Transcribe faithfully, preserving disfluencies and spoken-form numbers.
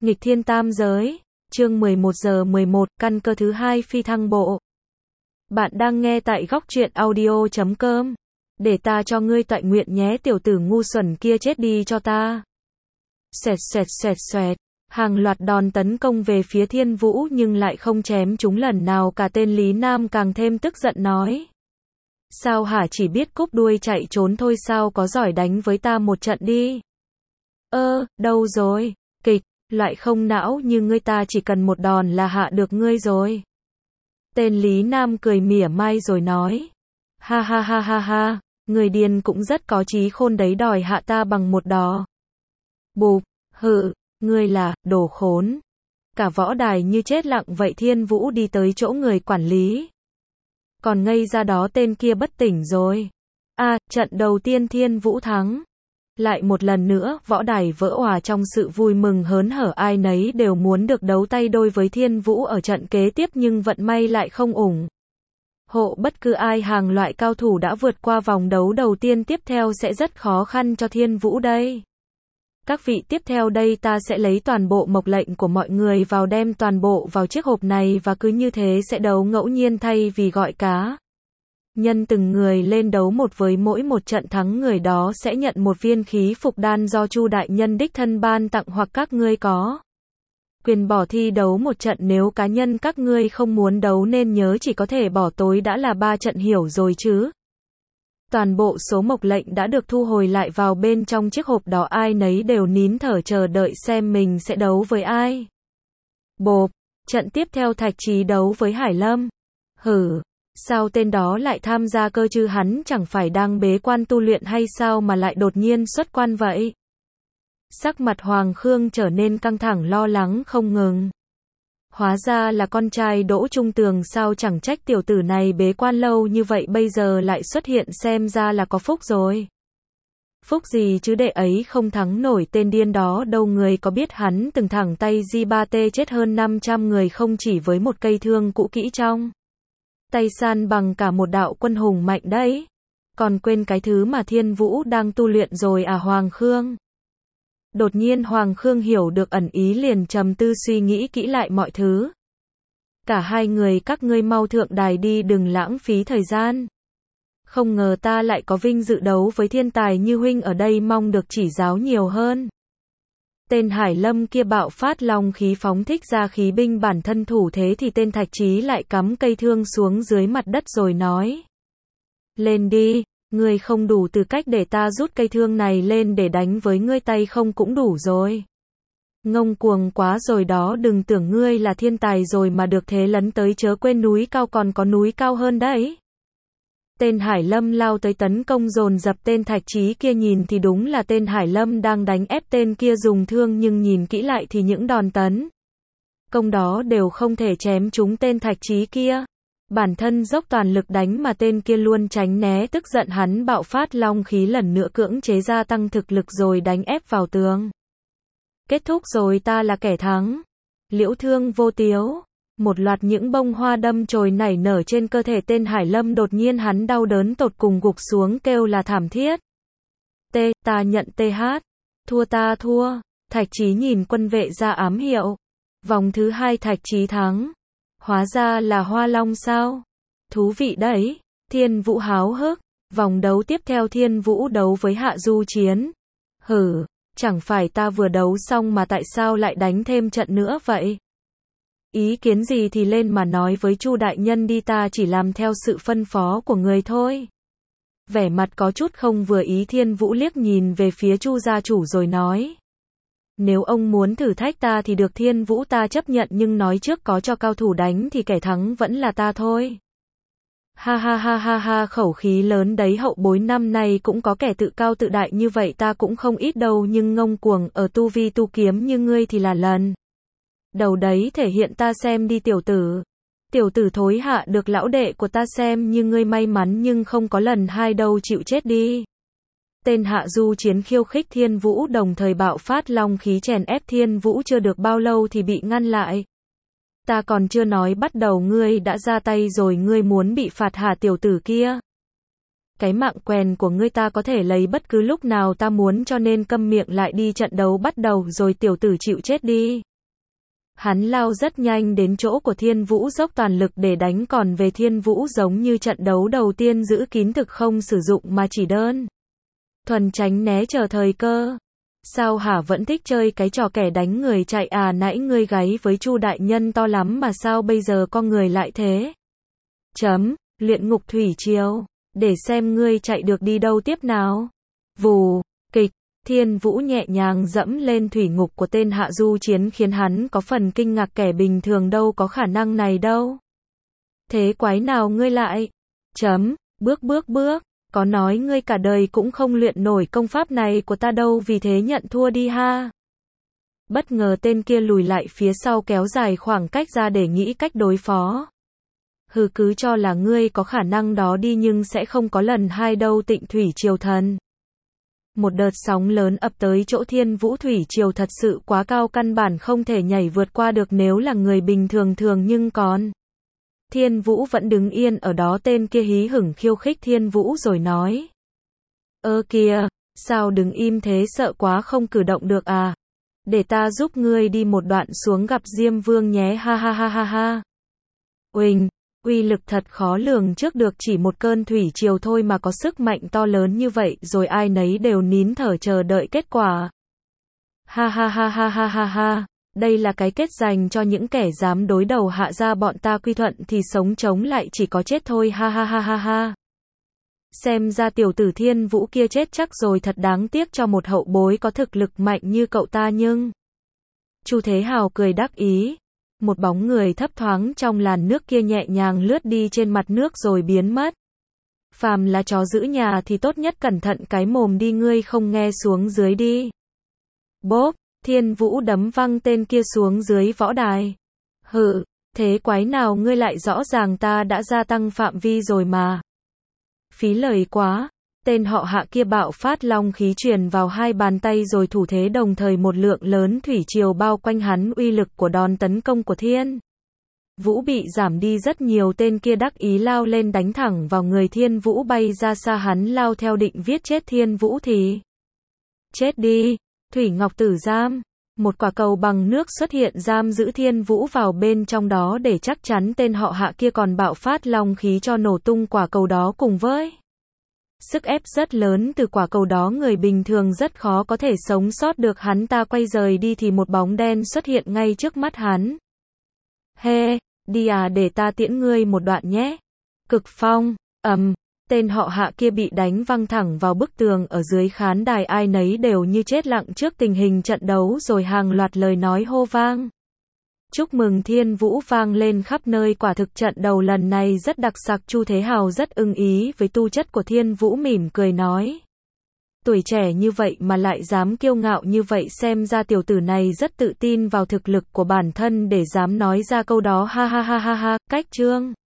Nghịch thiên tam giới, chương mười một giờ mười một, căn cơ thứ hai phi thăng bộ. Bạn đang nghe tại góc truyện audio chấm com. Để ta cho ngươi tọa nguyện nhé, tiểu tử ngu xuẩn kia chết đi cho ta. Xoẹt xoẹt xoẹt xoẹt, hàng loạt đòn tấn công về phía Thiên Vũ nhưng lại không chém chúng lần nào cả. Tên Lý Nam càng thêm tức giận nói. Sao hả, chỉ biết cúp đuôi chạy trốn thôi sao, có giỏi đánh với ta một trận đi. Ơ, đâu rồi, kịch. Loại không não như ngươi ta chỉ cần một đòn là hạ được ngươi rồi. Tên Lý Nam cười mỉa mai rồi nói. Ha ha ha ha ha, người điên cũng rất có trí khôn đấy, đòi hạ ta bằng một đò. Bụp, hự, ngươi là, đồ khốn. Cả võ đài như chết lặng vậy. Thiên Vũ đi tới chỗ người quản lý. Còn ngây ra đó, tên kia bất tỉnh rồi. À, trận đầu tiên Thiên Vũ thắng. Lại một lần nữa, võ đài vỡ òa trong sự vui mừng hớn hở, ai nấy đều muốn được đấu tay đôi với Thiên Vũ ở trận kế tiếp, nhưng vận may lại không ủng hộ bất cứ ai. Hàng loại cao thủ đã vượt qua vòng đấu đầu tiên, tiếp theo sẽ rất khó khăn cho Thiên Vũ đây. Các vị, tiếp theo đây ta sẽ lấy toàn bộ mộc lệnh của mọi người vào, đem toàn bộ vào chiếc hộp này, và cứ như thế sẽ đấu ngẫu nhiên thay vì gọi cá nhân từng người lên đấu một, với mỗi một trận thắng người đó sẽ nhận một viên khí phục đan do Chu đại nhân đích thân ban tặng, hoặc các ngươi có quyền bỏ thi đấu một trận nếu cá nhân các ngươi không muốn đấu, nên nhớ chỉ có thể bỏ, tối đã là ba trận, hiểu rồi chứ. Toàn bộ số mộc lệnh đã được thu hồi lại vào bên trong chiếc hộp đó, ai nấy đều nín thở chờ đợi xem mình sẽ đấu với ai. Bộp, trận tiếp theo Thạch Chí đấu với Hải Lâm. Hử, sao tên đó lại tham gia cơ chứ, hắn chẳng phải đang bế quan tu luyện hay sao mà lại đột nhiên xuất quan vậy? Sắc mặt Hoàng Khương trở nên căng thẳng, lo lắng không ngừng. Hóa ra là con trai Đỗ Trung Tường sao, chẳng trách tiểu tử này bế quan lâu như vậy bây giờ lại xuất hiện, xem ra là có phúc rồi. Phúc gì chứ, đệ ấy không thắng nổi tên điên đó đâu. Người có biết hắn từng thẳng tay Di ba tê chết hơn năm trăm người không chỉ với một cây thương cũ kỹ trong tay, san bằng cả một đạo quân hùng mạnh đấy. Còn quên cái thứ mà Thiên Vũ đang tu luyện rồi à Hoàng Khương? Đột nhiên Hoàng Khương hiểu được ẩn ý, liền trầm tư suy nghĩ kỹ lại mọi thứ. Cả hai người các ngươi mau thượng đài đi, đừng lãng phí thời gian. Không ngờ ta lại có vinh dự đấu với thiên tài như huynh ở đây, mong được chỉ giáo nhiều hơn. Tên Hải Lâm kia bạo phát long khí, phóng thích ra khí binh bản thân thủ thế, thì tên Thạch Chí lại cắm cây thương xuống dưới mặt đất rồi nói. Lên đi, ngươi không đủ tư cách để ta rút cây thương này lên để đánh với ngươi, tay không cũng đủ rồi. Ngông cuồng quá rồi đó, đừng tưởng ngươi là thiên tài rồi mà được thế lấn tới, chớ quên núi cao còn có núi cao hơn đấy. Tên Hải Lâm lao tới tấn công dồn dập tên Thạch Chí kia, nhìn thì đúng là tên Hải Lâm đang đánh ép tên kia dùng thương, nhưng nhìn kỹ lại thì những đòn tấn công đó đều không thể chém trúng tên Thạch Chí kia. Bản thân dốc toàn lực đánh mà tên kia luôn tránh né, tức giận hắn bạo phát long khí lần nữa, cưỡng chế gia tăng thực lực rồi đánh ép vào tường. Kết thúc rồi, ta là kẻ thắng. Liễu thương vô tiếu. Một loạt những bông hoa đâm chồi nảy nở trên cơ thể tên Hải Lâm, đột nhiên hắn đau đớn tột cùng gục xuống kêu là thảm thiết. T, ta nhận th. Thua, ta thua. Thạch Chí nhìn quân vệ ra ám hiệu. Vòng thứ hai Thạch Chí thắng. Hóa ra là Hoa Long sao? Thú vị đấy. Thiên Vũ háo hức. Vòng đấu tiếp theo Thiên Vũ đấu với Hạ Du Chiến. Hử, chẳng phải ta vừa đấu xong mà tại sao lại đánh thêm trận nữa vậy? Ý kiến gì thì lên mà nói với Chu đại nhân đi, ta chỉ làm theo sự phân phó của người thôi. Vẻ mặt có chút không vừa ý, Thiên Vũ liếc nhìn về phía Chu gia chủ rồi nói. Nếu ông muốn thử thách ta thì được Thiên Vũ, ta chấp nhận, nhưng nói trước có cho cao thủ đánh thì kẻ thắng vẫn là ta thôi. Ha ha ha ha ha, khẩu khí lớn đấy, hậu bối năm nay cũng có kẻ tự cao tự đại như vậy ta cũng không ít đâu, nhưng ngông cuồng ở tu vi tu kiếm như ngươi thì là lần đầu đấy, thể hiện ta xem đi tiểu tử. Tiểu tử thối, hạ được lão đệ của ta xem như ngươi may mắn, nhưng không có lần hai đâu, chịu chết đi. Tên Hạ Du Chiến khiêu khích Thiên Vũ, đồng thời bạo phát long khí chèn ép Thiên Vũ, chưa được bao lâu thì bị ngăn lại. Ta còn chưa nói bắt đầu ngươi đã ra tay rồi, ngươi muốn bị phạt hả tiểu tử kia? Cái mạng quèn của ngươi ta có thể lấy bất cứ lúc nào ta muốn, cho nên câm miệng lại đi, trận đấu bắt đầu rồi, tiểu tử chịu chết đi. Hắn lao rất nhanh đến chỗ của Thiên Vũ dốc toàn lực để đánh, còn về Thiên Vũ giống như trận đấu đầu tiên giữ kín thực không sử dụng mà chỉ đơn thuần tránh né chờ thời cơ. Sao hả, vẫn thích chơi cái trò kẻ đánh người chạy à? Nãy ngươi gáy với Chu đại nhân to lắm mà sao bây giờ con người lại thế? Chấm, luyện ngục thủy triều, để xem ngươi chạy được đi đâu tiếp nào. Vù, kịch, Thiên Vũ nhẹ nhàng dẫm lên thủy ngục của tên Hạ Du Chiến khiến hắn có phần kinh ngạc, kẻ bình thường đâu có khả năng này đâu. Thế quái nào ngươi lại? Chấm, bước bước bước, có nói ngươi cả đời cũng không luyện nổi công pháp này của ta đâu, vì thế nhận thua đi ha. Bất ngờ tên kia lùi lại phía sau kéo dài khoảng cách ra để nghĩ cách đối phó. Hừ, cứ cho là ngươi có khả năng đó đi nhưng sẽ không có lần hai đâu Tịnh Thủy Triều Thần. Một đợt sóng lớn ập tới chỗ Thiên Vũ, thủy triều thật sự quá cao, căn bản không thể nhảy vượt qua được nếu là người bình thường thường, nhưng còn Thiên Vũ vẫn đứng yên ở đó. Tên kia hí hửng khiêu khích Thiên Vũ rồi nói: Ơ kìa, sao đứng im thế, sợ quá không cử động được à? Để ta giúp ngươi đi một đoạn xuống gặp Diêm Vương nhé, ha ha ha ha ha. Uỳnh, uy lực thật khó lường trước được, chỉ một cơn thủy triều thôi mà có sức mạnh to lớn như vậy, rồi ai nấy đều nín thở chờ đợi kết quả. Ha ha ha ha ha ha ha, đây là cái kết dành cho những kẻ dám đối đầu Hạ gia bọn ta, quy thuận thì sống, chống lại chỉ có chết thôi, ha ha ha ha ha. Xem ra tiểu tử Thiên Vũ kia chết chắc rồi, thật đáng tiếc cho một hậu bối có thực lực mạnh như cậu ta. Nhưng Chu Thế Hào cười đắc ý. Một bóng người thấp thoáng trong làn nước kia nhẹ nhàng lướt đi trên mặt nước rồi biến mất. Phàm là chó giữ nhà thì tốt nhất cẩn thận cái mồm đi, ngươi không nghe, xuống dưới đi. Bốp, Thiên Vũ đấm văng tên kia xuống dưới võ đài. Hự, thế quái nào ngươi lại, rõ ràng ta đã gia tăng phạm vi rồi mà. Phí lời quá. Tên họ Hạ kia bạo phát long khí truyền vào hai bàn tay rồi thủ thế đồng thời, một lượng lớn thủy triều bao quanh hắn, uy lực của đòn tấn công của Thiên Vũ bị giảm đi rất nhiều. Tên kia đắc ý lao lên đánh thẳng vào người Thiên Vũ, bay ra xa, hắn lao theo định viết chết Thiên Vũ thì chết đi. Thủy Ngọc Tử Giam, một quả cầu bằng nước xuất hiện giam giữ Thiên Vũ vào bên trong đó, để chắc chắn tên họ Hạ kia còn bạo phát long khí cho nổ tung quả cầu đó. Cùng với sức ép rất lớn từ quả cầu đó, người bình thường rất khó có thể sống sót được. Hắn ta quay rời đi thì một bóng đen xuất hiện ngay trước mắt hắn. Hê, đi à, để ta tiễn ngươi một đoạn nhé. Cực phong, ầm, tên họ Hạ kia bị đánh văng thẳng vào bức tường ở dưới khán đài, ai nấy đều như chết lặng trước tình hình trận đấu, rồi hàng loạt lời nói hô vang. Chúc mừng Thiên Vũ vang lên khắp nơi, quả thực trận đầu lần này rất đặc sắc. Chu Thế Hào rất ưng ý với tu chất của Thiên Vũ, mỉm cười nói: Tuổi trẻ như vậy mà lại dám kiêu ngạo như vậy, xem ra tiểu tử này rất tự tin vào thực lực của bản thân để dám nói ra câu đó, ha ha ha ha ha. Cách chương